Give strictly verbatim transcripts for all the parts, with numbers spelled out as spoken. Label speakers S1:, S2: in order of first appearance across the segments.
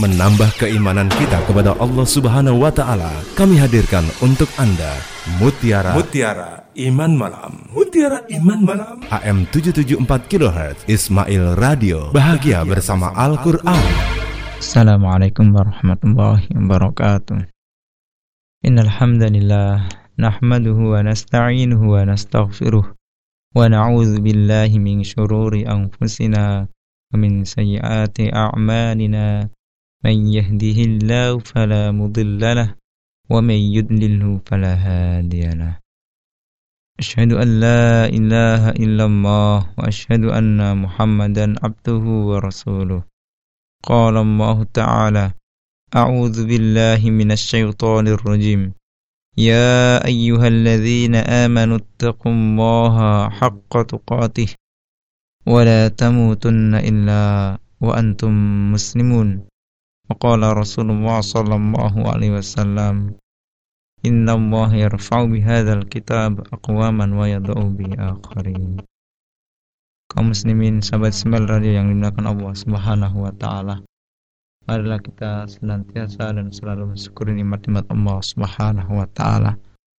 S1: menambah keimanan kita kepada Allah Subhanahu wa taala. Kami hadirkan untuk Anda Mutiara
S2: Mutiara Iman Malam. Mutiara Iman Malam.
S1: A M tujuh tujuh empat kilohertz Ismail Radio. Bahagia bersama Al-Qur'an.
S3: Assalamualaikum warahmatullahi wabarakatuh. Innal hamdalillah nahmaduhu wa nasta'inuhu wa nastaghfiruh wa na'udzu billahi min syururi anfusina wa min sayyiati a'malina. Man yahdihillahu fala mudilla lahu wa man yudlilhu fala hadiya lahu. Asyhadu an la ilaha illallah wa asyhadu anna Muhammadan abduhu wa rasuluh. Qala Allah Ta'ala, a'udzu billahi minasy syaithanir rajim. Ya ayyuhalladzina amanu taqullaha haqqa tuqatih wa la tamutunna illa wa antum muslimun. Waqala Rasulullah sallallahu alaihi wasallam, inna Allah yarfa'u bihadzal kitab aqwaman wa yad'u bi akharin. Kaum muslimin, sahabat Ismail Radio yang dimuliakan Allah Subhanahu wa taala, marilah kita senantiasa dan selalu mensyukuri nikmat-nikmat Allah Subhanahu wa taala.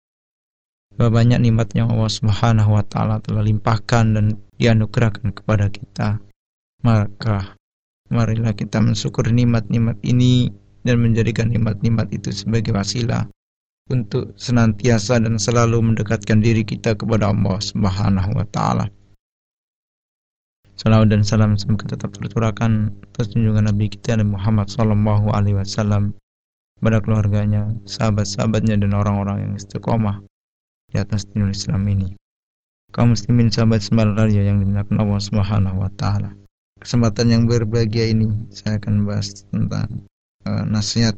S3: Bahwa banyak nikmat yang Allah Subhanahu wa taala telah limpahkan dan dianugerahkan kepada kita. Maka marilah kita mensyukuri nikmat-nikmat ini dan menjadikan nikmat-nikmat itu sebagai wasilah untuk senantiasa dan selalu mendekatkan diri kita kepada Allah Subhanahu wa taala. Salawat dan salam semoga tetap tercurahkan atas junjungan Nabi kita Nabi Muhammad sallallahu alaihi wasallam, kepada keluarganya, sahabat-sahabatnya dan orang-orang yang istiqomah di atas dinul Islam ini. Kaum muslimin sahabat Ismail Radio yang dimuliakan Allah Subhanahu wa taala. Kesempatan yang berbahagia ini saya akan bahas tentang uh, nasihat.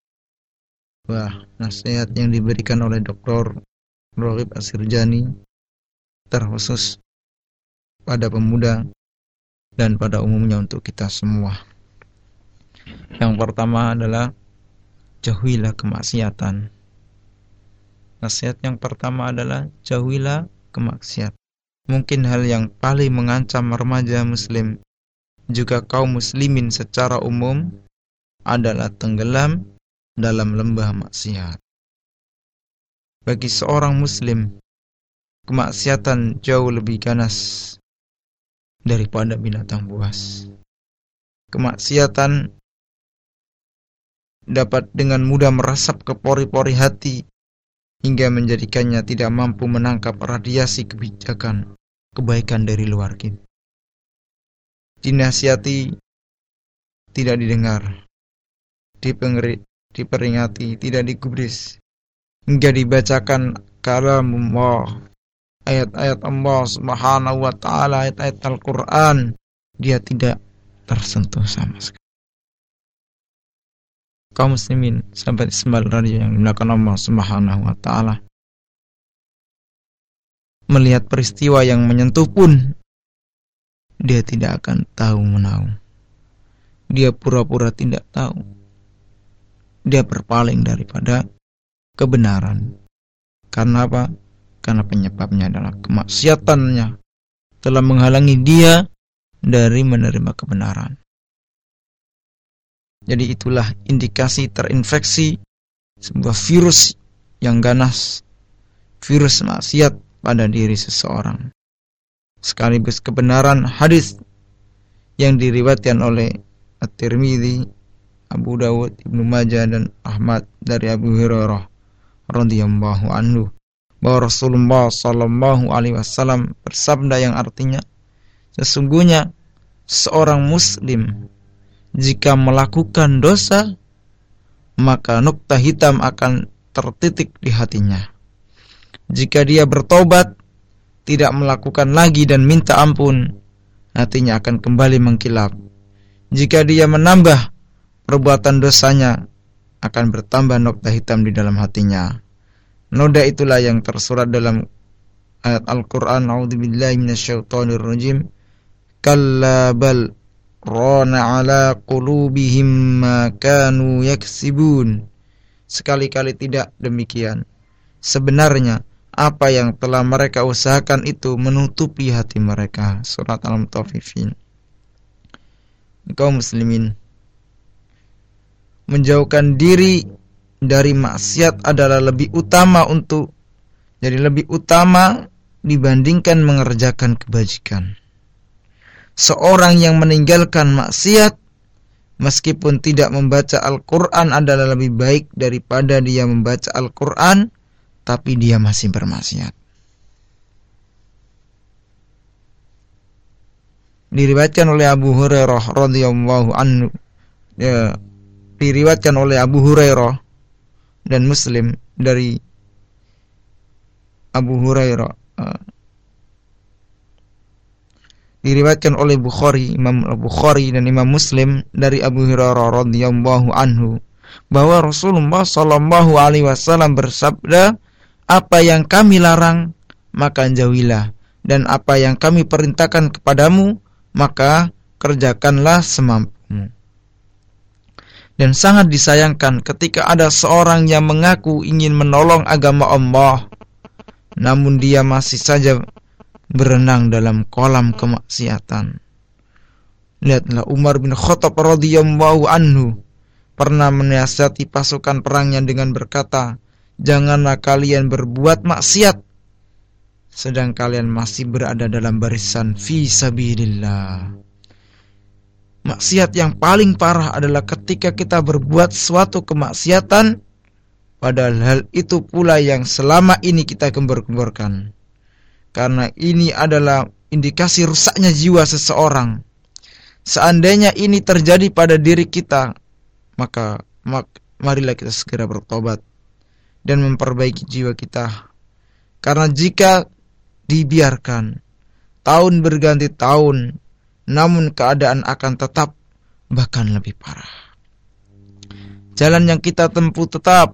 S3: Wah, nasihat yang diberikan oleh Doktor Roghib Asirjani terkhusus pada pemuda dan pada umumnya untuk kita semua. Yang pertama adalah jauhilah kemaksiatan. Nasihat yang pertama adalah jauhilah kemaksiatan. Mungkin hal yang paling mengancam remaja muslim juga kaum muslimin secara umum adalah tenggelam dalam lembah maksiat. Bagi seorang muslim, kemaksiatan jauh lebih ganas daripada binatang buas. Kemaksiatan dapat dengan mudah merasap ke pori-pori hati hingga menjadikannya tidak mampu menangkap radiasi kebijakan kebaikan dari luar kita. Dinasihati tidak didengar, dipengeri, diperingati tidak digubris, hingga dibacakan kalamullah, ayat-ayat Allah Subhanahu wa taala, ayat-ayat Al-Qur'an, dia tidak tersentuh sama sekali. Kaum muslimin, sahabat Ismail Radio yang dimuliakan Allah Subhanahu wa taala, melihat peristiwa yang menyentuh pun dia tidak akan tahu menahu. Dia pura-pura tidak tahu. Dia berpaling daripada kebenaran. Karena apa? Karena penyebabnya adalah kemaksiatannya telah menghalangi dia dari menerima kebenaran. Jadi itulah indikasi terinfeksi sebuah virus yang ganas, virus maksiat pada diri seseorang. Sekaligus kebenaran hadis yang diriwayatkan oleh At-Tirmidzi, Abu Dawud, Ibnu Majah dan Ahmad dari Abu Hurairah radhiyallahu anhu bahwa Rasulullah sallallahu alaihi wasallam bersabda yang artinya, sesungguhnya seorang muslim jika melakukan dosa maka nukta hitam akan tertitik di hatinya. Jika dia bertobat, tidak melakukan lagi dan minta ampun, hatinya akan kembali mengkilap. Jika dia menambah perbuatan dosanya, akan bertambah nokta hitam di dalam hatinya. Noda itulah yang tersurat dalam ayat Al-Quran, A'udzubillahi minasyaitonir rajim, kalla bal rana ala qulubihim ma kanu yaksibun. Sekali-kali tidak demikian. Sebenarnya apa yang telah mereka usahakan itu menutupi hati mereka. Surat Al-Mutaffifin. Kaum muslimin, menjauhkan diri dari maksiat adalah lebih utama untuk jadi lebih utama dibandingkan mengerjakan kebajikan. Seorang yang meninggalkan maksiat meskipun tidak membaca Al-Quran adalah lebih baik daripada dia membaca Al-Quran tapi dia masih bermaksiat. Diriwayatkan oleh Abu Hurairah radhiyallahu anhu, ya, diriwayatkan oleh Abu Hurairah dan Muslim dari Abu Hurairah, uh, diriwayatkan oleh Bukhari, Imam Bukhari dan Imam Muslim dari Abu Hurairah radhiyallahu anhu bahwa Rasulullah sallallahu alaihi wasallam bersabda, apa yang kami larang maka jauhilah, dan apa yang kami perintahkan kepadamu maka kerjakanlah semampumu. Dan sangat disayangkan ketika ada seorang yang mengaku ingin menolong agama Allah, namun dia masih saja berenang dalam kolam kemaksiatan. Lihatlah Umar bin Khattab radhiyallahu anhu pernah menasihati pasukan perangnya dengan berkata, janganlah kalian berbuat maksiat sedang kalian masih berada dalam barisan fi sabilillah. Maksiat yang paling parah adalah ketika kita berbuat suatu kemaksiatan padahal hal itu pula yang selama ini kita gembor-gemborkan. Karena ini adalah indikasi rusaknya jiwa seseorang. Seandainya ini terjadi pada diri kita, maka mak, marilah kita segera bertobat dan memperbaiki jiwa kita. Karena jika dibiarkan tahun berganti tahun, namun keadaan akan tetap bahkan lebih parah. Jalan yang kita tempuh tetap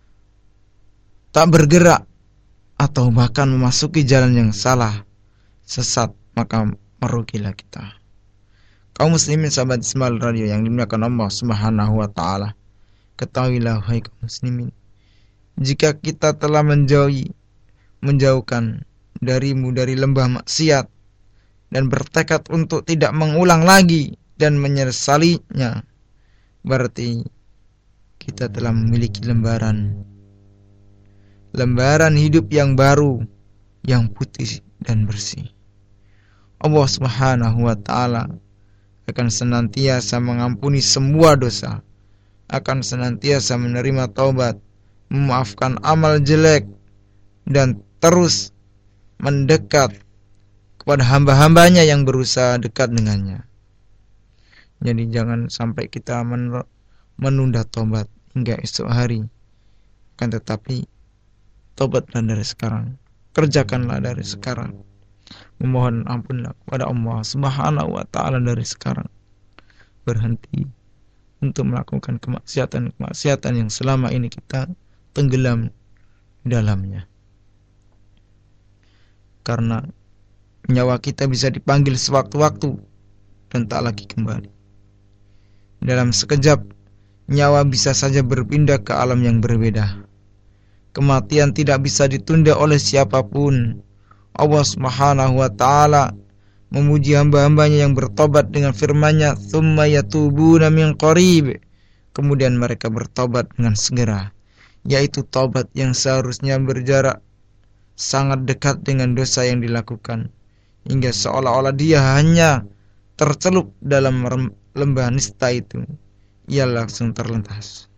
S3: tak bergerak atau bahkan memasuki jalan yang salah, sesat, maka merugilah kita. Kaum muslimin sahabat Ismail Radio yang dimuliakan Allah Subhanahu wa taala, ketahuilah hai kaum muslimin, jika kita telah menjauhi menjauhkan darimu dari lembah maksiat dan bertekad untuk tidak mengulang lagi dan menyesalinya, berarti kita telah memiliki lembaran lembaran hidup yang baru, yang putih dan bersih. Allah Subhanahu wa taala akan senantiasa mengampuni semua dosa, akan senantiasa menerima taubat, memaafkan amal jelek, dan terus mendekat kepada hamba-hambanya yang berusaha dekat dengannya. Jadi jangan sampai kita menunda taubat hingga esok hari. Akan tetapi taubatlah dari sekarang, kerjakanlah dari sekarang, memohon ampunlah kepada Allah Subhanahu wa taala dari sekarang. Berhenti untuk melakukan kemaksiatan-kemaksiatan yang selama ini kita tenggelam di dalamnya. Karena nyawa kita bisa dipanggil sewaktu-waktu dan tak lagi kembali. Dalam sekejap nyawa bisa saja berpindah ke alam yang berbeda. Kematian tidak bisa ditunda oleh siapapun. Allah Subhanahu wa taala memuji hamba-hambanya yang bertobat dengan firman-Nya, "Tsumma yatubuna min qarib." Kemudian mereka bertobat dengan segera, yaitu taubat yang seharusnya berjarak sangat dekat dengan dosa yang dilakukan, hingga seolah-olah dia hanya tercelup dalam lembah nista itu, ia langsung terlintas.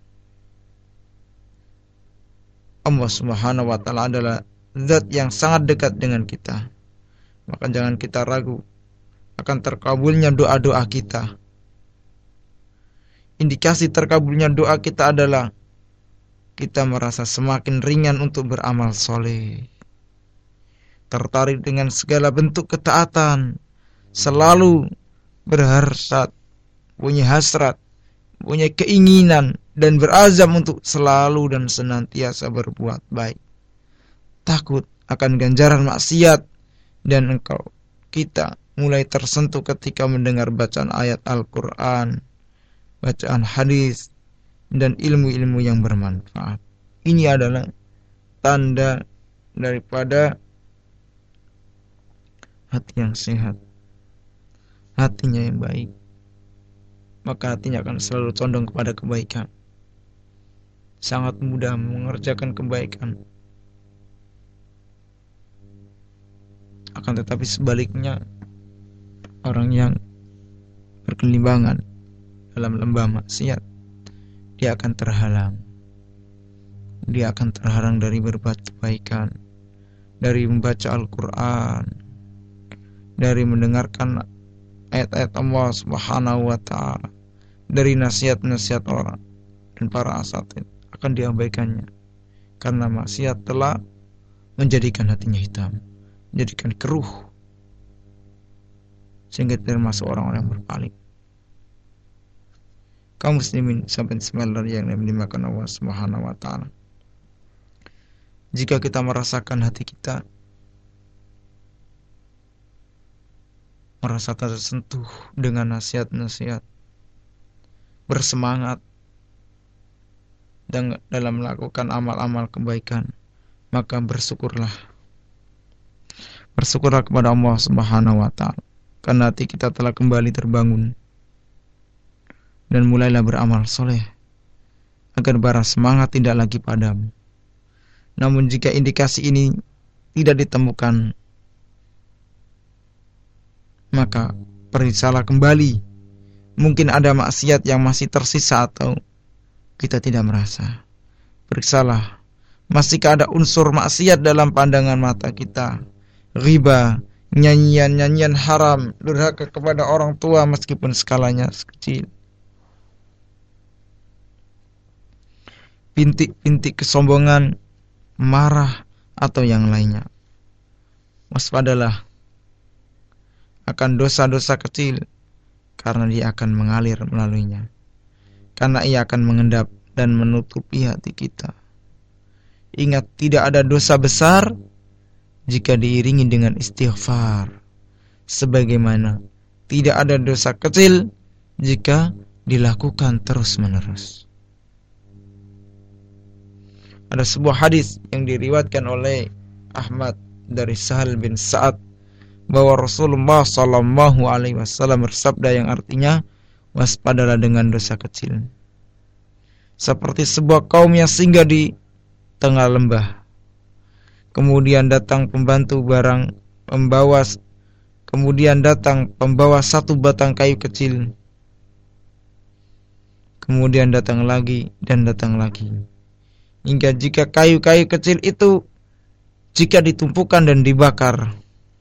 S3: Allah Subhanahu wa taala adalah zat yang sangat dekat dengan kita. Maka jangan kita ragu akan terkabulnya doa-doa kita. Indikasi terkabulnya doa kita adalah kita merasa semakin ringan untuk beramal soleh, tertarik dengan segala bentuk ketaatan, selalu berhasrat, punya hasrat, punya keinginan, dan berazam untuk selalu dan senantiasa berbuat baik. Takut akan ganjaran maksiat, dan engkau kita mulai tersentuh ketika mendengar bacaan ayat Al-Quran, bacaan hadis, dan ilmu-ilmu yang bermanfaat. Ini adalah tanda daripada hati yang sehat, hatinya yang baik, maka hatinya akan selalu condong kepada kebaikan. sangat mudah mengerjakan kebaikan. Akan tetapi sebaliknya, orang yang berkelimbangan dalam lembah maksiat, dia akan terhalang. Dia akan terhalang dari berbuat kebaikan, dari membaca Al-Quran, dari mendengarkan ayat-ayat Allah Subhanahu wa ta'ala, dari nasihat-nasihat orang dan para asatid akan diabaikannya, karena maksiat telah menjadikan hatinya hitam, menjadikan keruh, sehingga termasuk orang-orang yang berpaling. Kaum muslimin sampai sembilan yang dimakan Allah Subhanahu wa ta'ala, jika kita merasakan hati kita merasa tersentuh dengan nasihat-nasihat, bersemangat dan dalam melakukan amal-amal kebaikan, maka bersyukurlah. Bersyukurlah kepada Allah Subhanahu wa ta'ala, karena hati kita telah kembali terbangun, dan mulailah beramal soleh agar bara semangat tidak lagi padam. Namun jika indikasi ini tidak ditemukan, maka periksalah kembali. Mungkin ada maksiat yang masih tersisa atau kita tidak merasa. Periksalah, masihkah ada unsur maksiat dalam pandangan mata kita? Riba, nyanyian-nyanyian haram, durhaka kepada orang tua meskipun skalanya kecil, bintik-bintik kesombongan, marah, atau yang lainnya. Waspadalah akan dosa-dosa kecil, karena dia akan mengalir melaluinya, karena ia akan mengendap dan menutupi hati kita. Ingat, tidak ada dosa besar jika diiringi dengan istighfar, sebagaimana tidak ada dosa kecil jika dilakukan terus-menerus. Ada sebuah hadis yang diriwayatkan oleh Ahmad dari Sahal bin Sa'ad, bahwa Rasulullah sallallahu alaihi wasallam bersabda yang artinya, waspadalah dengan dosa kecil, seperti sebuah kaum yang singgah di tengah lembah. Kemudian datang pembantu barang membawa kemudian datang pembawa satu batang kayu kecil. Kemudian datang lagi dan datang lagi, hingga jika kayu-kayu kecil itu jika ditumpukan dan dibakar,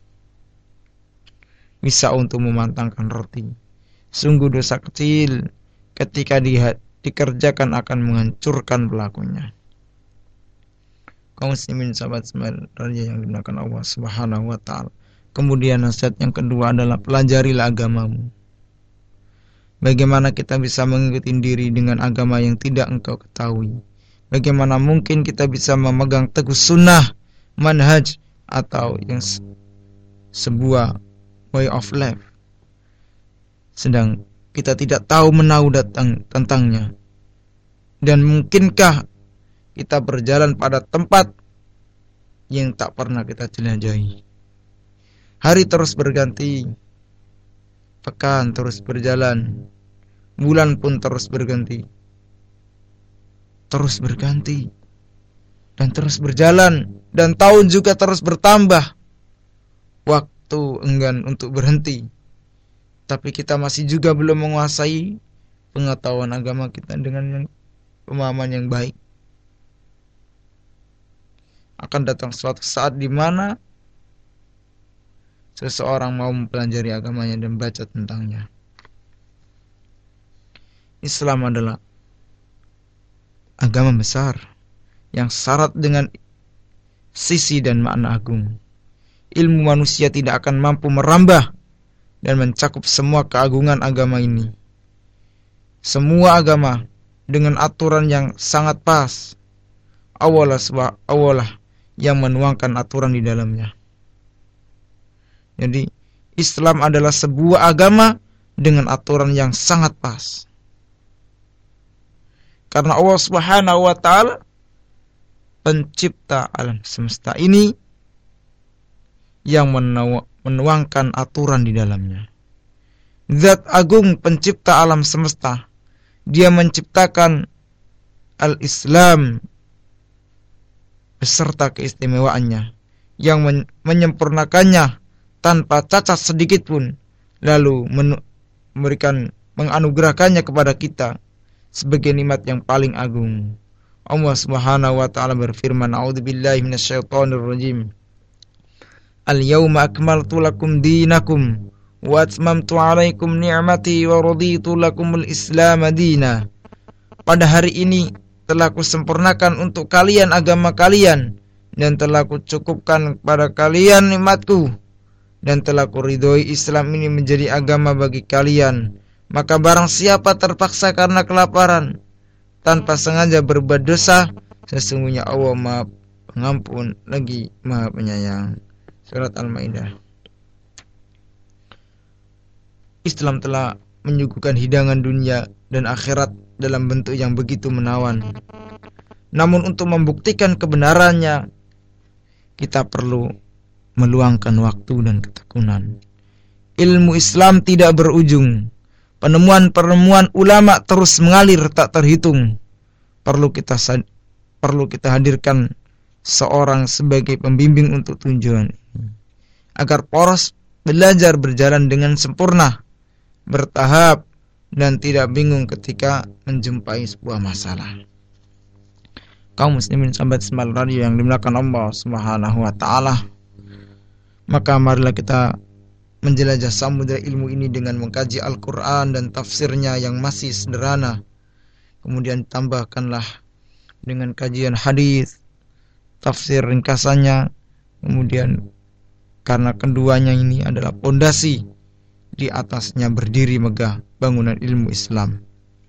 S3: bisa untuk memantangkan roti. Sungguh dosa kecil ketika di, dikerjakan akan menghancurkan pelakunya. Kaum muslimin sahabat sembilan yang dimuliakan Allah Subhanahu wa ta'ala. Kemudian nasihat yang kedua adalah pelajarilah agamamu. Bagaimana kita bisa mengikuti diri dengan agama yang tidak engkau ketahui? Bagaimana mungkin kita bisa memegang teguh sunnah, manhaj, atau yang se- sebuah way of life, sedang kita tidak tahu menahu datang tentangnya? Dan mungkinkah kita berjalan pada tempat yang tak pernah kita jelajahi? Hari terus berganti, pekan terus berjalan, bulan pun terus berganti, terus berganti, dan terus berjalan, dan tahun juga terus bertambah. Waktu enggan untuk berhenti, tapi kita masih juga belum menguasai pengetahuan agama kita dengan yang, pemahaman yang baik. Akan datang suatu saat di mana seseorang mau mempelajari agamanya dan baca tentangnya. Islam adalah agama besar yang syarat dengan sisi dan makna agung. Ilmu manusia tidak akan mampu merambah dan mencakup semua keagungan agama ini. Semua agama dengan aturan yang sangat pas, awalah awalah yang menuangkan aturan di dalamnya. Jadi Islam adalah sebuah agama dengan aturan yang sangat pas, karena Allah Subhanahu wa ta'ala pencipta alam semesta ini yang menu- menuangkan aturan di dalamnya. Zat agung pencipta alam semesta, dia menciptakan al-Islam beserta keistimewaannya yang men- menyempurnakannya tanpa cacat sedikit pun, lalu men- memberikan menganugerahkannya kepada kita sebagai nikmat yang paling agung. Allah Subhanahu wa taala berfirman, a'udzubillahi minasyaitonir rajim. Al-yawma akmaltu lakum dinakum wa atmamtu 'alaikum ni'mati wa raditu lakumul Islam madina. Pada hari ini telah kusempurnakan untuk kalian agama kalian, dan telah kucukupkan kepada kalian nikmatku, dan telah kuridhoi Islam ini menjadi agama bagi kalian. Maka barang siapa terpaksa karena kelaparan tanpa sengaja berbuat dosa, sesungguhnya Allah Maha Pengampun lagi Maha Penyayang. Surat Al-Maidah. Islam telah menyuguhkan hidangan dunia dan akhirat dalam bentuk yang begitu menawan. Namun untuk membuktikan kebenarannya, kita perlu meluangkan waktu dan ketekunan. Ilmu Islam tidak berujung. Penemuan-penemuan ulama terus mengalir tak terhitung. Perlu kita perlu kita hadirkan seorang sebagai pembimbing untuk tujuan ini, agar poros belajar berjalan dengan sempurna, bertahap, dan tidak bingung ketika menjumpai sebuah masalah. Kaum muslimin sahabat Smart Radio yang dimuliakan Allah Subhanahu wa taala, maka marilah kita menjelajah samudera ilmu ini dengan mengkaji Al-Quran dan tafsirnya yang masih sederhana. Kemudian tambahkanlah dengan kajian hadis, tafsir ringkasannya. Kemudian karena keduanya ini adalah pondasi, di atasnya berdiri megah bangunan ilmu Islam.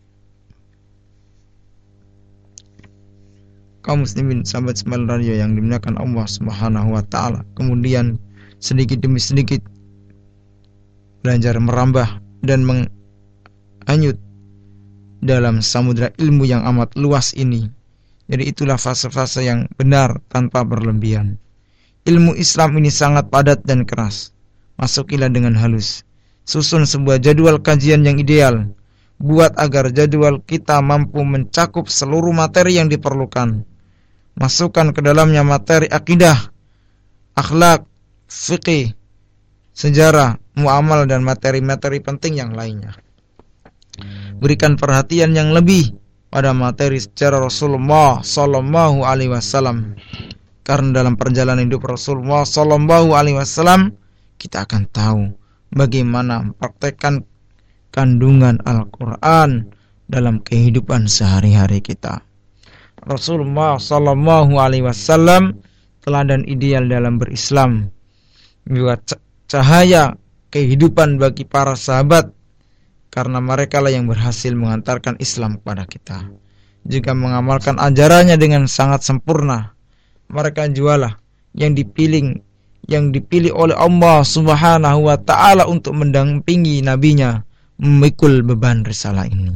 S3: Kaum muslimin sahabat Smart Radio yang dimuliakan Allah Subhanahu wa taala, kemudian sedikit demi sedikit belajar merambah dan menghanyut dalam samudera ilmu yang amat luas ini. Jadi itulah fase-fase yang benar tanpa berlebihan. Ilmu Islam ini sangat padat dan keras. Masukilah dengan halus. Susun sebuah jadwal kajian yang ideal. Buat agar jadwal kita mampu mencakup seluruh materi yang diperlukan. Masukkan ke dalamnya materi akidah, akhlak, fikih, sejarah, muamal, dan materi-materi penting yang lainnya. Berikan perhatian yang lebih pada materi sejarah Rasulullah Sallallahu Alaihi Wasallam, karena dalam perjalanan hidup Rasulullah Sallallahu Alaihi Wasallam kita akan tahu bagaimana mempraktekkan kandungan Al-Quran dalam kehidupan sehari-hari kita. Rasulullah Sallallahu Alaihi Wasallam teladan ideal dalam berislam, juga cahaya kehidupan bagi para sahabat, karena mereka lah yang berhasil mengantarkan Islam kepada kita, juga mengamalkan ajarannya dengan sangat sempurna. Mereka jualah yang dipilih yang dipilih oleh Allah Subhanahu wa taala untuk mendampingi nabinya memikul beban risalah ini.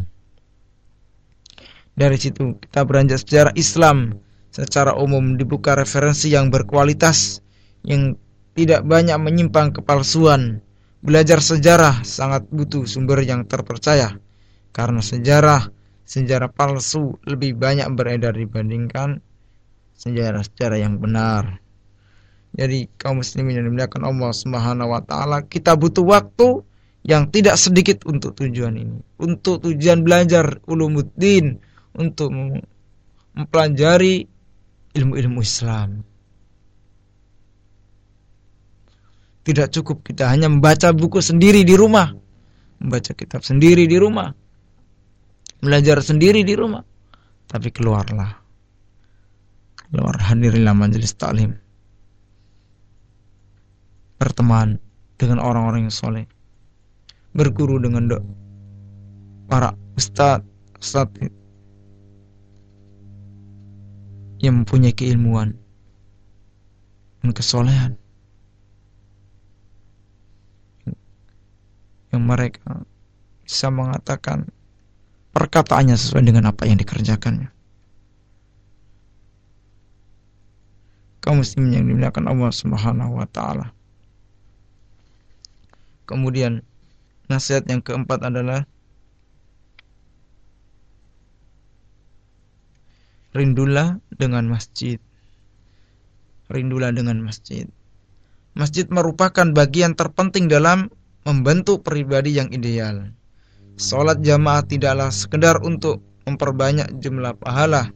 S3: Dari situ kita beranjak sejarah Islam secara umum, dibuka referensi yang berkualitas, yang tidak banyak menyimpang kepalsuan. Belajar sejarah sangat butuh sumber yang terpercaya, karena sejarah sejarah palsu lebih banyak beredar dibandingkan sejarah-sejarah yang benar. Jadi kaum muslimin yang dimuliakan Allah Subhanahu wa taala, kita butuh waktu yang tidak sedikit untuk tujuan ini, untuk tujuan belajar ulumuddin, untuk mempelajari ilmu-ilmu Islam. Tidak cukup kita hanya membaca buku sendiri di rumah, membaca kitab sendiri di rumah, belajar sendiri di rumah, tapi keluarlah, keluar, hadirilah majelis taklim, berteman dengan orang-orang yang soleh, berguru dengan do, para ustadz, ustadz yang mempunyai keilmuan dan kesolehan, yang mereka bisa mengatakan perkataannya sesuai dengan apa yang dikerjakannya. Kaum muslimin yang dimuliakan Allah Subhanahu wa taala. Kemudian nasihat yang keempat adalah rindulah dengan masjid. Rindulah dengan masjid. Masjid merupakan bagian terpenting dalam membentuk pribadi yang ideal. Salat jamaah tidaklah sekedar untuk memperbanyak jumlah pahala.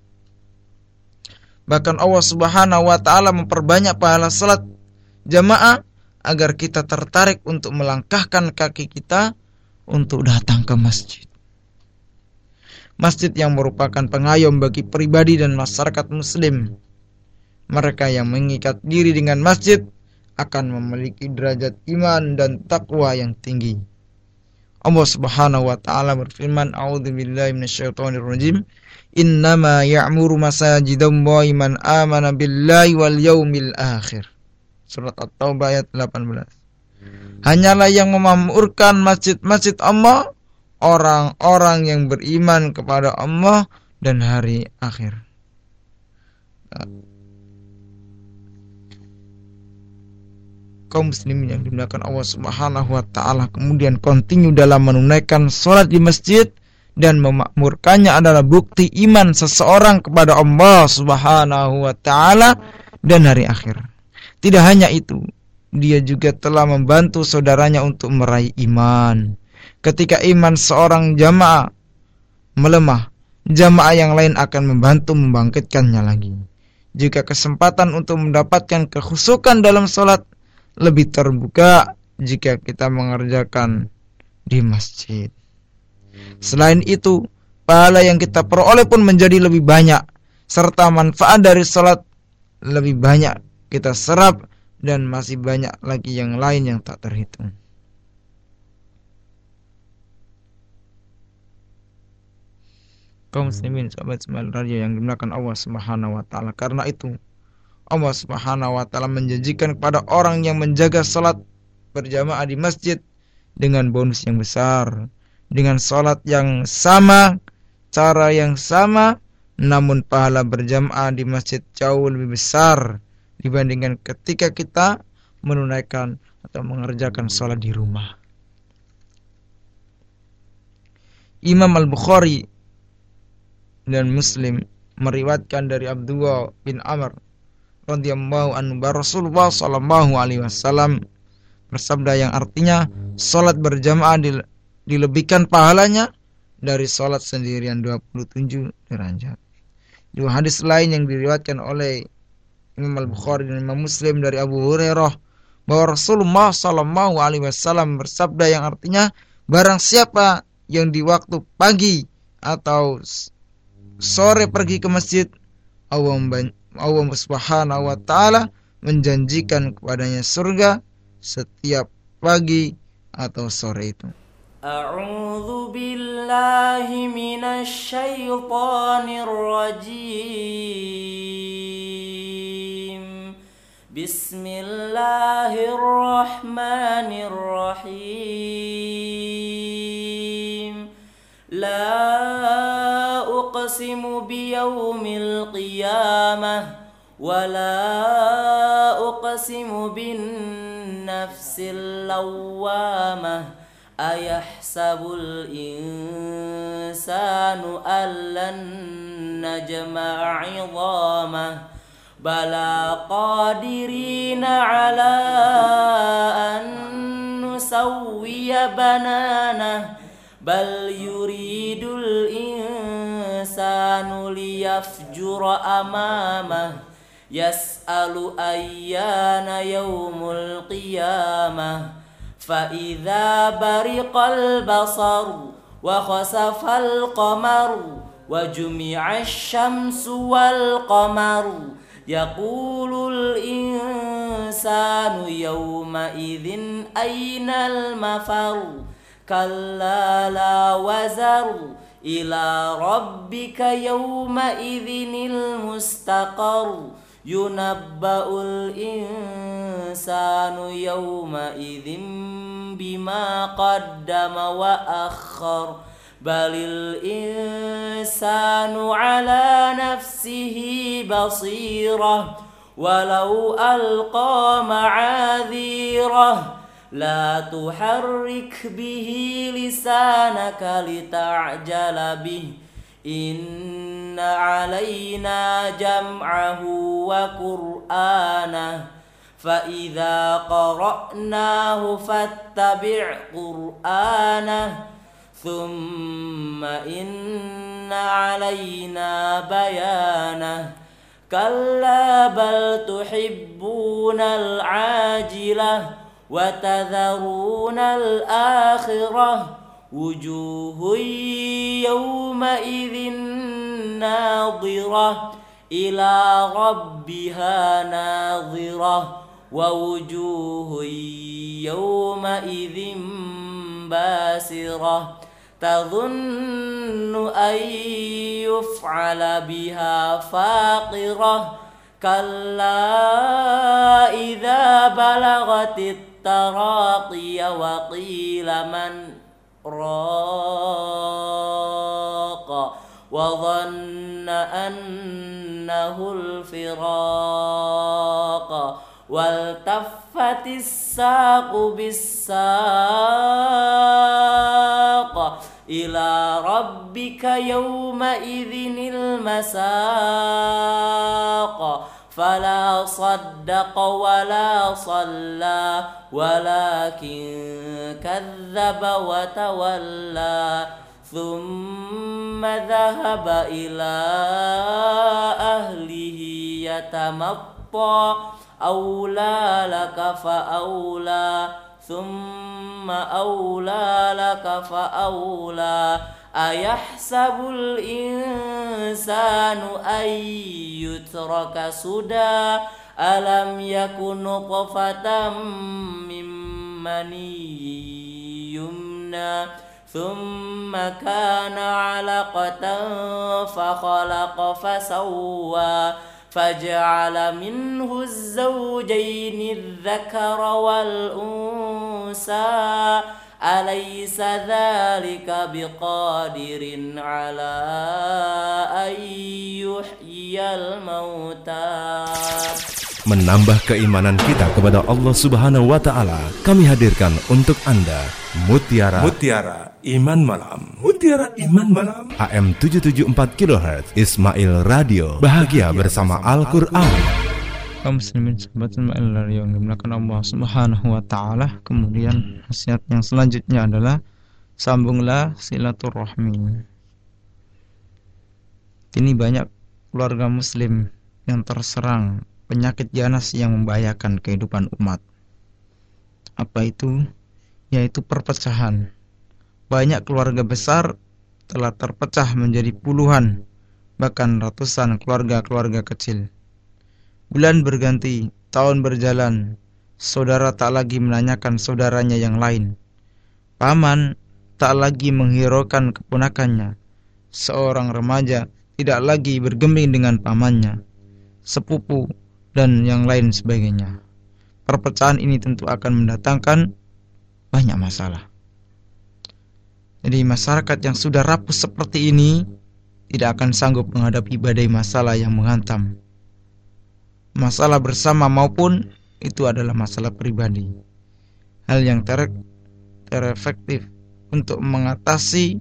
S3: Bahkan Allah Subhanahu wa taala memperbanyak pahala salat jamaah agar kita tertarik untuk melangkahkan kaki kita untuk datang ke masjid. Masjid yang merupakan pengayom bagi pribadi dan masyarakat muslim. Mereka yang mengikat diri dengan masjid akan memiliki derajat iman dan takwa yang tinggi. Allah Subhanahu wa taala berfirman, "A'udzubillahi minasyaitonir rajim. Innama ya'muru masajidallahi man amana billahi wal yaumil akhir." Surat At-Taubah ayat delapan belas. Hanyalah yang memakmurkan masjid-masjid Allah orang-orang yang beriman kepada Allah dan hari akhir. Kaum muslimin yang dimuliakan Allah Subhanahu wa taala kemudian kontinu dalam menunaikan salat di masjid, dan memakmurkannya adalah bukti iman seseorang kepada Allah Subhanahu wa taala dan hari akhir. Tidak hanya itu, dia juga telah membantu saudaranya untuk meraih iman. Ketika iman seorang jamaah melemah, jamaah yang lain akan membantu membangkitkannya lagi. Jika kesempatan untuk mendapatkan kekhusyukan dalam salat lebih terbuka jika kita mengerjakan di masjid. Selain itu, pahala yang kita peroleh pun menjadi lebih banyak, serta manfaat dari salat lebih banyak kita serap, dan masih banyak lagi yang lain yang tak terhitung. Kaum muslimin, sahabat Ismail Radio yang dimuliakan Allah Subhanahu wa taala, karena itu Allah Subhanahu wa taala menjanjikan kepada orang yang menjaga salat berjamaah di masjid dengan bonus yang besar, dengan salat yang sama, cara yang sama, namun pahala berjamaah di masjid jauh lebih besar dibandingkan ketika kita menunaikan atau mengerjakan salat di rumah. Imam Al-Bukhari dan Muslim meriwayatkan dari Abdullah bin Amr radhiyallahu anhu, Rasulullah sallallahu alaihi wasallam bersabda yang artinya salat berjamaah dilebihkan pahalanya dari salat sendirian dua puluh tujuh derajat. Dua hadis lain yang diriwayatkan oleh Imam Al-Bukhari dan Imam Muslim dari Abu Hurairah bahwa Rasulullah sallallahu alaihi wasallam bersabda yang artinya barang siapa yang di waktu pagi atau sore pergi ke masjid, Allah Allah Subhanahu wa taala menjanjikan kepadanya surga setiap pagi atau sore itu.
S4: A'udzu billahi minasy syaithanir rajim. Bismillahirrahmanirrahim. La uqsimu biyaumil qiyamah wa la uqsimu bin nafsil lawwamah ayahsabul insanu allan najma'a 'idhamah bala qadirina 'ala an nusawwiya bananah bal yuridul insanu liyafjura amamah yas'alu ayyana yaumul qiyamah fa idza bariqal basaru wa khasafal qamaru wa jumi'ash syamsu wal qamaru yaqulul insanu yawma idzin aynal mafaru kalla la wazaru ila rabbika yawma idzinil mustaqar yunabba'ul insanu yawma idzin bima qaddama wa akhar balil insanu ala nafsihi basirah walau alqa ma'adhirah la tuharrik bihi lisanaka lita'jala bih Inna alaina jam'ahu wa qur'anah fa idza qara'nahu fattabi' qur'anah thumma inna alaina bayanah kalla bal tuhibbunal ajilah wa tadharunal akhirah wujuhun yawma idzin nadhirah ila rabbiha nadhirah wa wujuhun yawma idzin basirah tadhunnu an yuf'ala biha faqirah kalla idza balagatit taraqiya wa qila man raqa wa dhanna annahu al-firaqa wal taffatis saqu bis-saq ila rabbika yawma idzinil masaq fala saddaqa wala shalla walakin kadzdzaba wa tawalla thumma dhahaba ila ahlihi yatamatta awla laka fa awla thumma awla laka fa awla ayahsabul insanu ay yutraka suda alam yakun nutfatan mim mani yumna thumma kana 'alaqatan fa khalaqa fa sawwa faj'ala minhu az-zawjayni adh-dhakara wal unsa alaysa dhalika biqadirin ala an yuhyiyal mauta.
S1: Menambah keimanan kita kepada Allah Subhanahu wa Ta'ala, kami hadirkan untuk Anda Mutiara
S2: Mutiara Iman Malam. Mutiara Iman Malam.
S1: A M tujuh tujuh empat kilohertz Ismail Radio. Bahagia bersama Al-Quran.
S3: Kaum muslimin sahabat Ismail Radio yang dimuliakan Allah Subhanahu wa Ta'ala. Kemudian nasihat yang selanjutnya adalah sambunglah silaturahmi. Kini banyak keluarga muslim yang terserang penyakit ganas yang membahayakan kehidupan umat. Apa itu? Yaitu perpecahan. Banyak keluarga besar telah terpecah menjadi puluhan, bahkan ratusan keluarga-keluarga kecil. Bulan berganti, tahun berjalan, saudara tak lagi menanyakan saudaranya yang lain. Paman tak lagi menghiraukan keponakannya. Seorang remaja tidak lagi bergeming dengan pamannya. Sepupu dan yang lain sebagainya. Perpecahan ini tentu akan mendatangkan banyak masalah. Jadi masyarakat yang sudah rapuh seperti ini tidak akan sanggup menghadapi badai masalah yang menghantam. Masalah bersama maupun itu adalah masalah pribadi. Hal yang ter- terefektif untuk mengatasi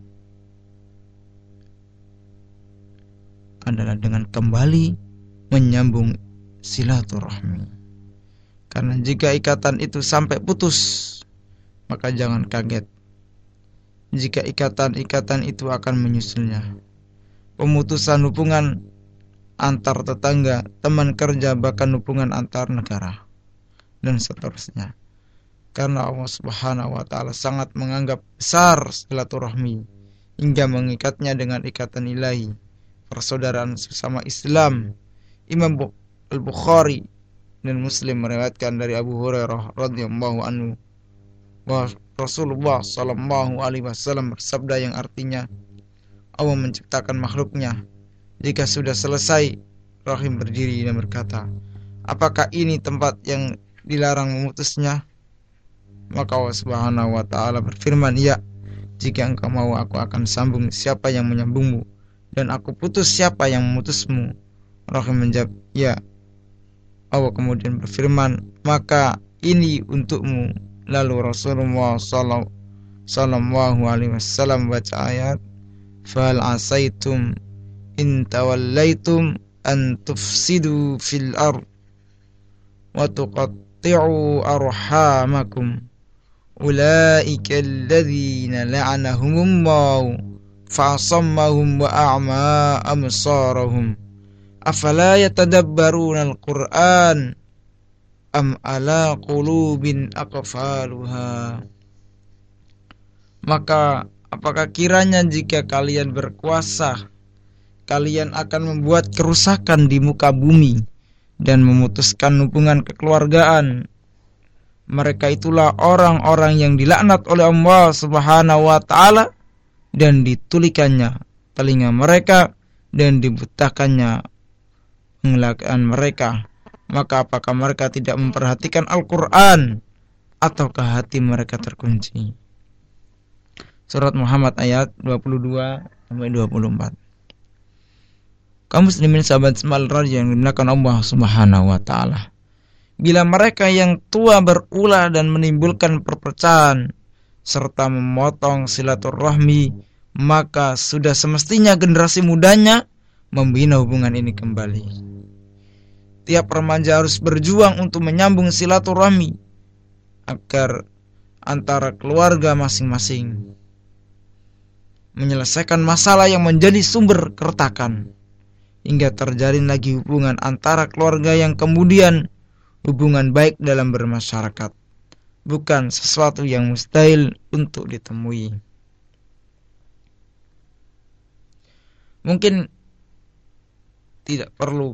S3: adalah dengan kembali menyambung silaturahmi. Karena jika ikatan itu sampai putus, maka jangan kaget jika ikatan-ikatan itu akan menyusulnya. Pemutusan hubungan antar tetangga, teman kerja, bahkan hubungan antar negara, dan seterusnya. Karena Allah Subhanahu wa Ta'ala sangat menganggap besar silaturahmi hingga mengikatnya dengan ikatan ilahi, persaudaraan sesama Islam. Imam Al-Bukhari dan Muslim meriwayatkan dari Abu Hurairah radhiyallahu anhu bahwa Rasulullah sallallahu alaihi wasallam bersabda yang artinya, Allah menciptakan makhluknya. Jika sudah selesai, rahim berdiri dan berkata, apakah ini tempat yang dilarang memutusnya? Maka Allah Subhanahu wa Ta'ala berfirman, ya, jika engkau mau aku akan sambung siapa yang menyambungmu, dan aku putus siapa yang memutusmu. Rahim menjawab, ya. Allah kemudian berfirman, maka ini untukmu. Lalu Rasulullah sallallahu alaihi wasallam baca ayat, fal asaitum in tawallaitum an tufsidu fil ard wa tuqatti'u arhamakum ulaika alladzina la'anahumullahu fa'asammahum wa a'ma absarahum afala yatadabbaruna al-Qur'an am ala qulubin aqfaluha. Maka apakah kiranya jika kalian berkuasa, kalian akan membuat kerusakan di muka bumi dan memutuskan hubungan kekeluargaan? Mereka itulah orang-orang yang dilaknat oleh Allah Subhanahu wa ta'ala dan ditulikannya telinga mereka dan dibutakannya penglihatan mereka. Maka apakah mereka tidak memperhatikan Al-Quran ataukah hati mereka terkunci? Surat Muhammad ayat dua puluh dua sampai dua puluh empat. Kaum muslimin sahabat semal raja yang dimuliakan Allah Subhanahu wa ta'ala, bila mereka yang tua berulah dan menimbulkan perpecahan serta memotong silaturahmi, maka sudah semestinya generasi mudanya membina hubungan ini kembali. Tiap remaja harus berjuang untuk menyambung silaturahmi agar antara keluarga masing-masing, menyelesaikan masalah yang menjadi sumber keretakan, hingga terjalin lagi hubungan antara keluarga yang kemudian hubungan baik dalam bermasyarakat, bukan sesuatu yang mustahil untuk ditemui. Mungkin tidak perlu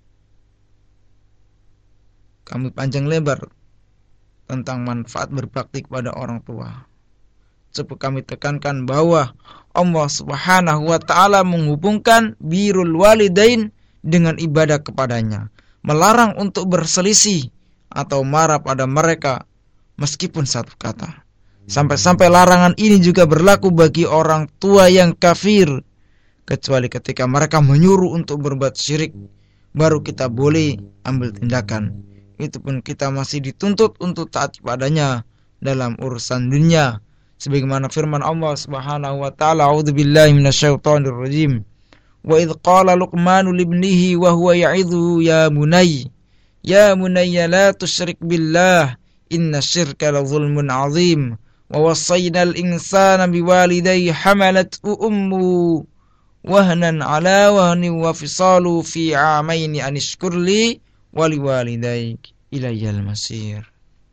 S3: kami panjang lebar tentang manfaat berbakti kepada orang tua. Cukup kami tekankan bahwa Allah Subhanahu wa ta'ala menghubungkan birrul walidain dengan ibadah kepadanya, melarang untuk berselisih atau marah pada mereka meskipun satu kata. Sampai-sampai larangan ini juga berlaku bagi orang tua yang kafir, kecuali ketika mereka menyuruh untuk berbuat syirik, baru kita boleh ambil tindakan. Itu pun kita masih dituntut untuk taat kepadanya dalam urusan dunia, sebagaimana firman Allah Subhanahu wa ta'ala, a'udzubillahi minasyaitonir rajim, wa idh qala luqmanu libnihi wa huwa ya'idhu ya bunayya ya bunayya la tusyrik billah inna syirka la zulmun 'adzim wa wassaynal insana biwalidayhi hamalathu ummu wahnan 'ala wahnin wa fisalu fi 'amaini an ishkurli wa liwalidayk ilayyal masir.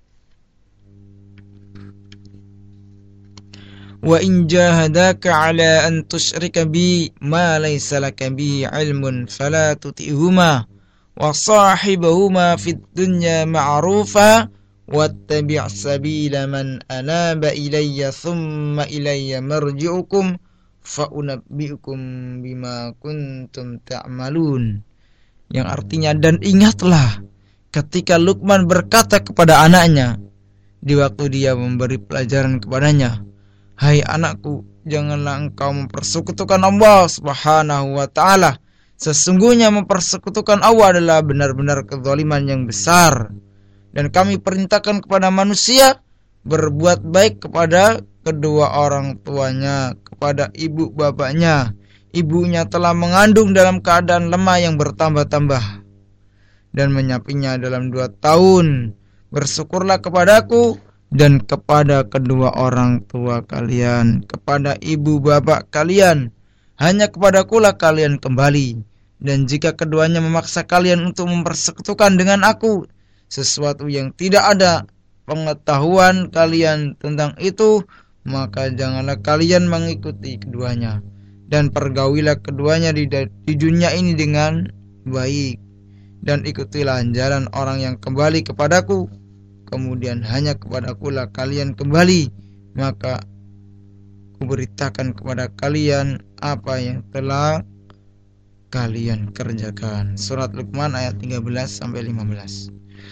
S3: Wa in jahadaka ala an tusyrika bi ma laysa laka bihi ilmun fala tuti'huma wa sahibhuma fid dunya ma'rufa wattabi' sabila man anaba ilayya thumma ilayya marji'ukum fa unabbi'ukum bima kuntum ta'malun. Yang artinya, dan ingatlah ketika Luqman berkata kepada anaknya di waktu dia memberi pelajaran kepadanya, hai anakku, janganlah engkau mempersekutukan Allah Subhanahu wa ta'ala. Sesungguhnya mempersekutukan Allah adalah benar-benar kezaliman yang besar. Dan kami perintahkan kepada manusia berbuat baik kepada kedua orang tuanya, kepada ibu bapaknya. Ibunya telah mengandung dalam keadaan lemah yang bertambah-tambah dan menyapinya dalam dua tahun. Bersyukurlah kepadaku dan kepada kedua orang tua kalian, kepada ibu bapak kalian. Hanya kepadakulah kalian kembali. Dan jika keduanya memaksa kalian untuk mempersekutukan dengan aku sesuatu yang tidak ada pengetahuan kalian tentang itu, maka janganlah kalian mengikuti keduanya. Dan pergaulilah keduanya di, di dunia ini dengan baik. Dan ikutilah jalan orang yang kembali kepadaku, kemudian hanya kepadakulah kalian kembali, maka kuberitakan kepada kalian apa yang telah kalian kerjakan. Surat Luqman ayat tiga belas sampai lima belas.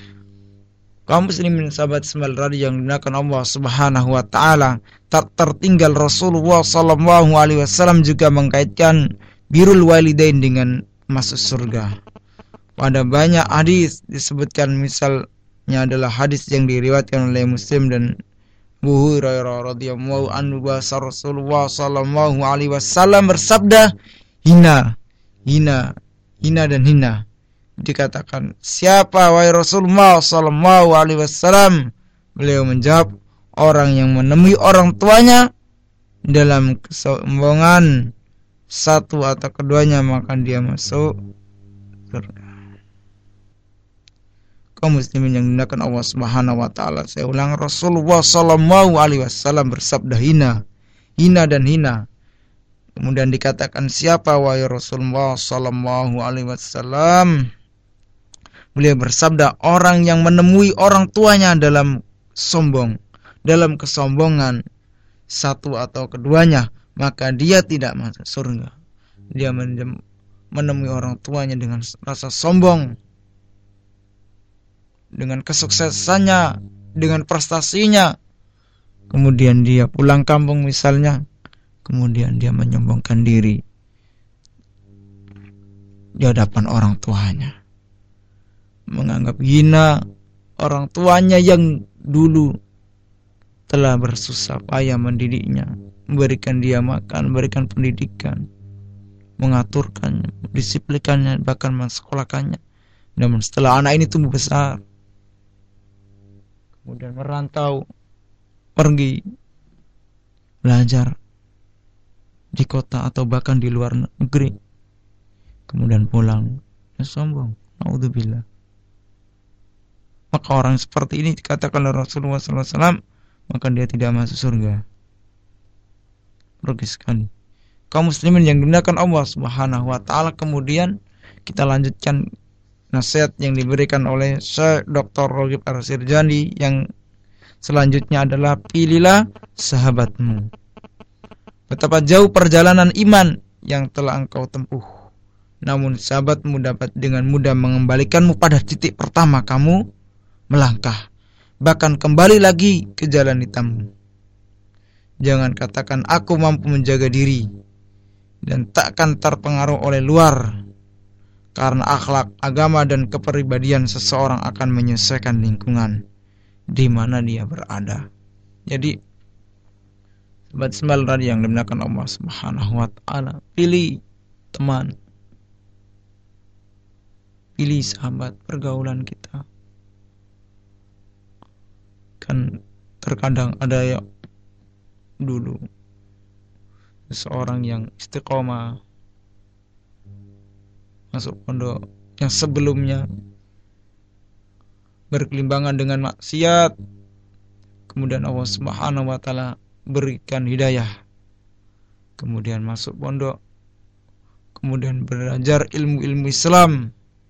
S3: Kaum muslimin sahabat semal radio yang dimuliakan Allah Subhanahu wa ta'ala, tak tertinggal Rasulullah sallallahu alaihi wasallam juga mengkaitkan birrul walidain dengan masuk surga. Pada banyak hadis disebutkan, misalnya adalah hadis yang diriwayatkan oleh Muslim dan Abu Hurairah radhiyallahu anhu bahwa Rasulullah sallallahu alaihi wasallam bersabda, hina, hina, hina dan hina. Dikatakan, siapa wahai Rasulullah sallallahu alaihi wasallam? Beliau menjawab, orang yang menemui orang tuanya dalam kesombongan satu atau keduanya, maka dia masuk surga. Kaum muslimin yang dimuliakan Allah Subhanahu wa taala, saya ulang, Rasulullah sallallahu alaihi wasallam bersabda, hina, hina dan hina. Kemudian dikatakan, siapa wahai Rasulullah sallallahu alaihi wasallam? Beliau bersabda, orang yang menemui orang tuanya dalam sombong, dalam kesombongan satu atau keduanya, maka dia tidak masuk surga. Dia menemui orang tuanya dengan rasa sombong, dengan kesuksesannya, dengan prestasinya. Kemudian dia pulang kampung misalnya, kemudian dia menyombongkan diri di hadapan orang tuanya, menganggap hina orang tuanya yang dulu telah bersusah payah mendidiknya, memberikan dia makan, memberikan pendidikan, mengaturkannya, mendisiplinkannya, bahkan mensekolahkannya. Namun setelah anak ini tumbuh besar, kemudian merantau, pergi belajar di kota atau bahkan di luar negeri, kemudian pulang, ya sombong, naudzubillah. Maka orang seperti ini dikatakan oleh Rasulullah sallallahu alaihi wasallam, maka dia tidak masuk surga. Rugi sekali. Kaum muslimin yang dimuliakan Allah Subhanahu wa taala, kemudian kita lanjutkan nasihat yang diberikan oleh Syekh Doktor Roghib Ar-Sirjani yang selanjutnya adalah, pilihlah sahabatmu. Betapa jauh perjalanan iman yang telah engkau tempuh, namun sahabatmu dapat dengan mudah mengembalikanmu pada titik pertama kamu melangkah, bahkan kembali lagi ke jalan hitammu. Jangan katakan aku mampu menjaga diri dan takkan terpengaruh oleh luar, karena akhlak, agama, dan kepribadian seseorang akan menyesuaikan lingkungan di mana dia berada. Jadi sobat sembal tadi yang dimuliakan Allah Subhanahu wa taala, pilih teman, pilih sahabat pergaulan kita. Kan terkadang ada yang dulu seseorang yang istiqomah masuk pondok, yang sebelumnya berkelimbangan dengan maksiat, kemudian Allah Subhanahu wa taala berikan hidayah, kemudian masuk pondok, kemudian belajar ilmu-ilmu Islam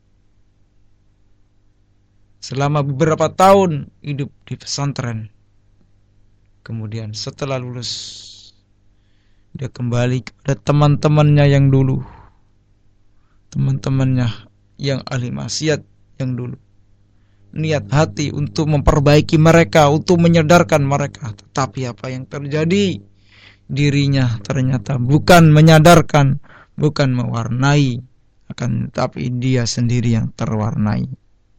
S3: selama beberapa tahun, hidup di pesantren. Kemudian setelah lulus, dia kembali kepada teman-temannya yang dulu, teman-temannya yang ahli maksiat yang dulu. Niat hati untuk memperbaiki mereka, untuk menyadarkan mereka. Tetapi apa yang terjadi? Dirinya ternyata bukan menyadarkan, bukan mewarnai, akan tetapi dia sendiri yang terwarnai.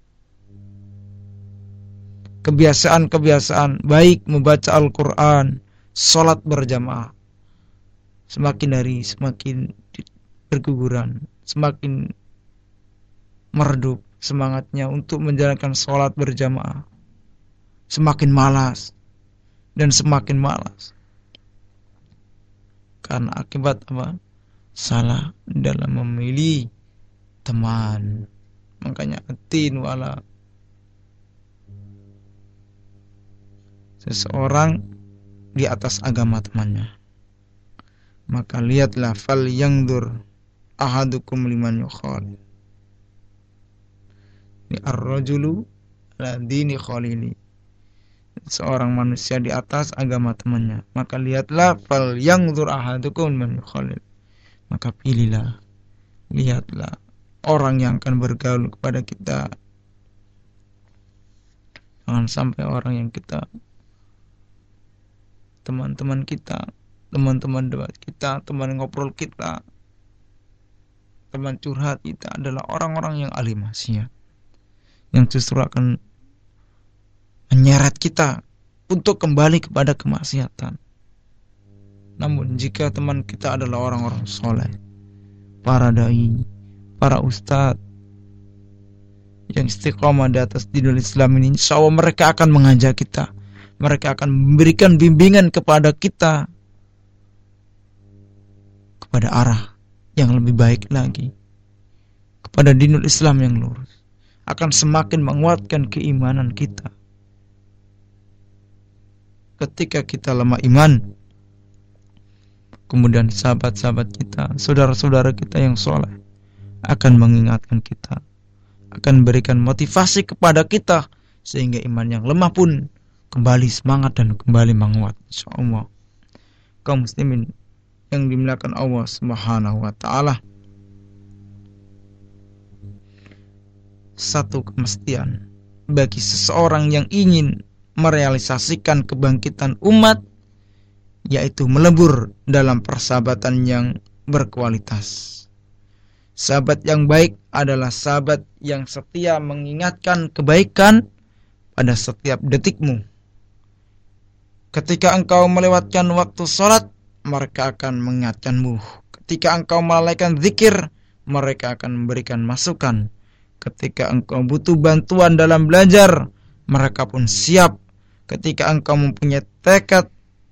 S3: Kebiasaan-kebiasaan baik membaca Al-Quran, sholat berjamaah, semakin hari semakin berguguran, semakin meredup semangatnya untuk menjalankan sholat berjamaah, semakin malas dan semakin malas. Karena akibat apa? Salah dalam memilih teman. Makanya atin wala, seseorang di atas agama temannya, maka lihatlah, fal yangdur ahadukum liman yukhal, ni ar-rajulu ala dini khalili. Seorang manusia di atas agama temannya, maka lihatlah, fal yangdur ahadukum liman yukhal, maka pilihlah, lihatlah orang yang akan bergaul kepada kita. Jangan sampai orang yang kita, teman-teman kita, teman-teman debat kita, teman ngobrol kita, teman curhat kita adalah orang-orang yang ahli maksiat, yang justru akan menyeret kita untuk kembali kepada kemaksiatan. Namun jika teman kita adalah orang-orang soleh, para dai, para ustadz yang istiqomah di atas dinul Islam ini, insya Allah mereka akan mengajak kita, mereka akan memberikan bimbingan kepada kita kepada arah yang lebih baik lagi, kepada dinul Islam yang lurus, akan semakin menguatkan keimanan kita. Ketika kita lemah iman, kemudian sahabat-sahabat kita, saudara-saudara kita yang soleh akan mengingatkan kita, akan berikan motivasi kepada kita, sehingga iman yang lemah pun kembali semangat dan kembali menguat. Insyaallah. Kaum muslimin yang dimuliakan Allah Subhanahu wa taala, satu kemestian bagi seseorang yang ingin merealisasikan kebangkitan umat, yaitu melebur dalam persahabatan yang berkualitas. Sahabat yang baik adalah sahabat yang setia mengingatkan kebaikan pada setiap detikmu. Ketika engkau melewatkan waktu sholat, mereka akan mengingatkanmu. Ketika engkau melalaikan zikir, mereka akan memberikan masukan. Ketika engkau butuh bantuan dalam belajar, mereka pun siap. Ketika engkau mempunyai tekad,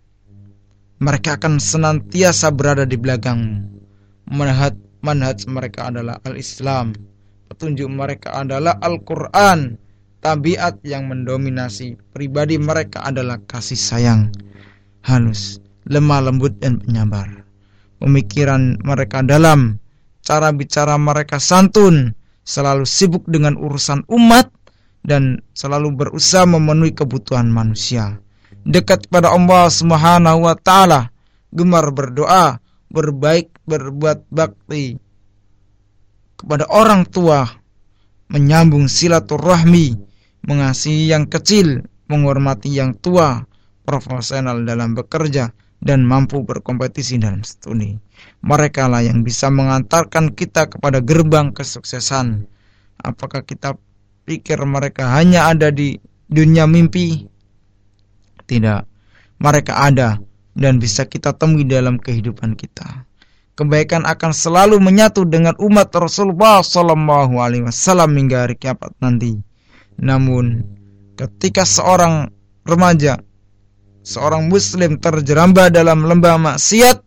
S3: mereka akan senantiasa berada di belakangmu. Manhaj, manhaj mereka adalah al-Islam. Petunjuk mereka adalah Al-Quran. Tabiat yang mendominasi pribadi mereka adalah kasih sayang, halus, lemah lembut dan penyabar. Pemikiran mereka dalam, cara bicara mereka santun, selalu sibuk dengan urusan umat, dan selalu berusaha memenuhi kebutuhan manusia. Dekat kepada Allah Subhanahu wa taala, gemar berdoa, berbaik, berbuat bakti kepada orang tua, menyambung silaturahmi, mengasihi yang kecil, menghormati yang tua, profesional dalam bekerja, dan mampu berkompetisi dalam studi. Mereka lah yang bisa mengantarkan kita kepada gerbang kesuksesan. Apakah kita pikir mereka hanya ada di dunia mimpi? Tidak, mereka ada dan bisa kita temui dalam kehidupan kita. Kebaikan akan selalu menyatu dengan umat Rasulullah Sallallahu Alaihi Wasallam hingga hari kiamat nanti. Namun, ketika seorang remaja, seorang muslim terjerambah dalam lembah maksiat,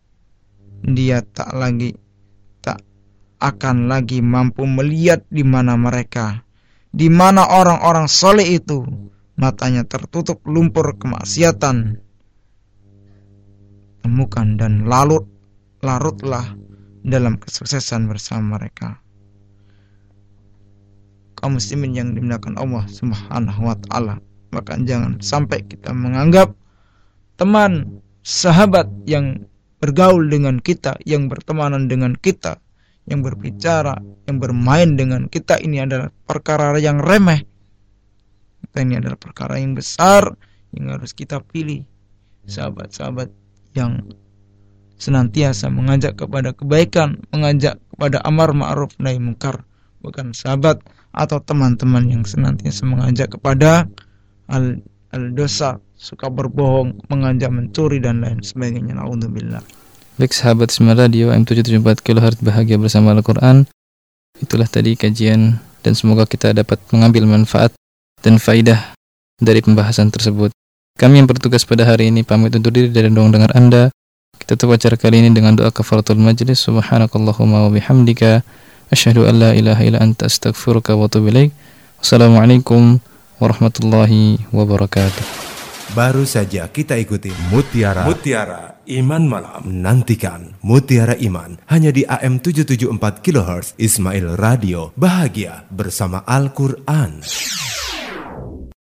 S3: dia tak lagi, tak akan lagi mampu melihat di mana mereka, di mana orang-orang soleh itu, matanya tertutup lumpur kemaksiatan. Temukan dan larut, larutlah dalam kesuksesan bersama mereka. Kaum muslimin yang dimuliakan Allah Subhanahu wa taala, maka jangan sampai kita menganggap teman, sahabat yang bergaul dengan kita, yang bertemanan dengan kita, yang berbicara, yang bermain dengan kita, ini adalah perkara yang remeh. Ini adalah perkara yang besar yang harus kita pilih. Sahabat-sahabat yang senantiasa mengajak kepada kebaikan, mengajak kepada amar ma'ruf nahi munkar, bukan sahabat atau teman-teman yang senantiasa mengajak kepada al, al dosa, suka berbohong, mengajak mencuri dan lain sebagainya. Naudzubillah.
S5: Baik sahabat Isma Radio M tujuh tujuh empat kilohertz bahagia bersama Al-Quran. Itulah tadi kajian, dan semoga kita dapat mengambil manfaat dan faidah dari pembahasan tersebut. Kami yang bertugas pada hari ini pamit undur diri dari ruang dengar Anda. Kita tutup acara kali ini dengan doa kafaratul majlis. Subhanakallahumma wa bihamdika, asyhadu an la ilaha illa anta, astaghfiruka wa atubu ilaik. Wassalamualaikum warahmatullahi wabarakatuh.
S1: Baru saja kita ikuti Mutiara
S2: Mutiara Iman Malam.
S1: Nantikan Mutiara Iman hanya di A M tujuh tujuh empat kilohertz Ismail Radio, bahagia bersama Al-Quran.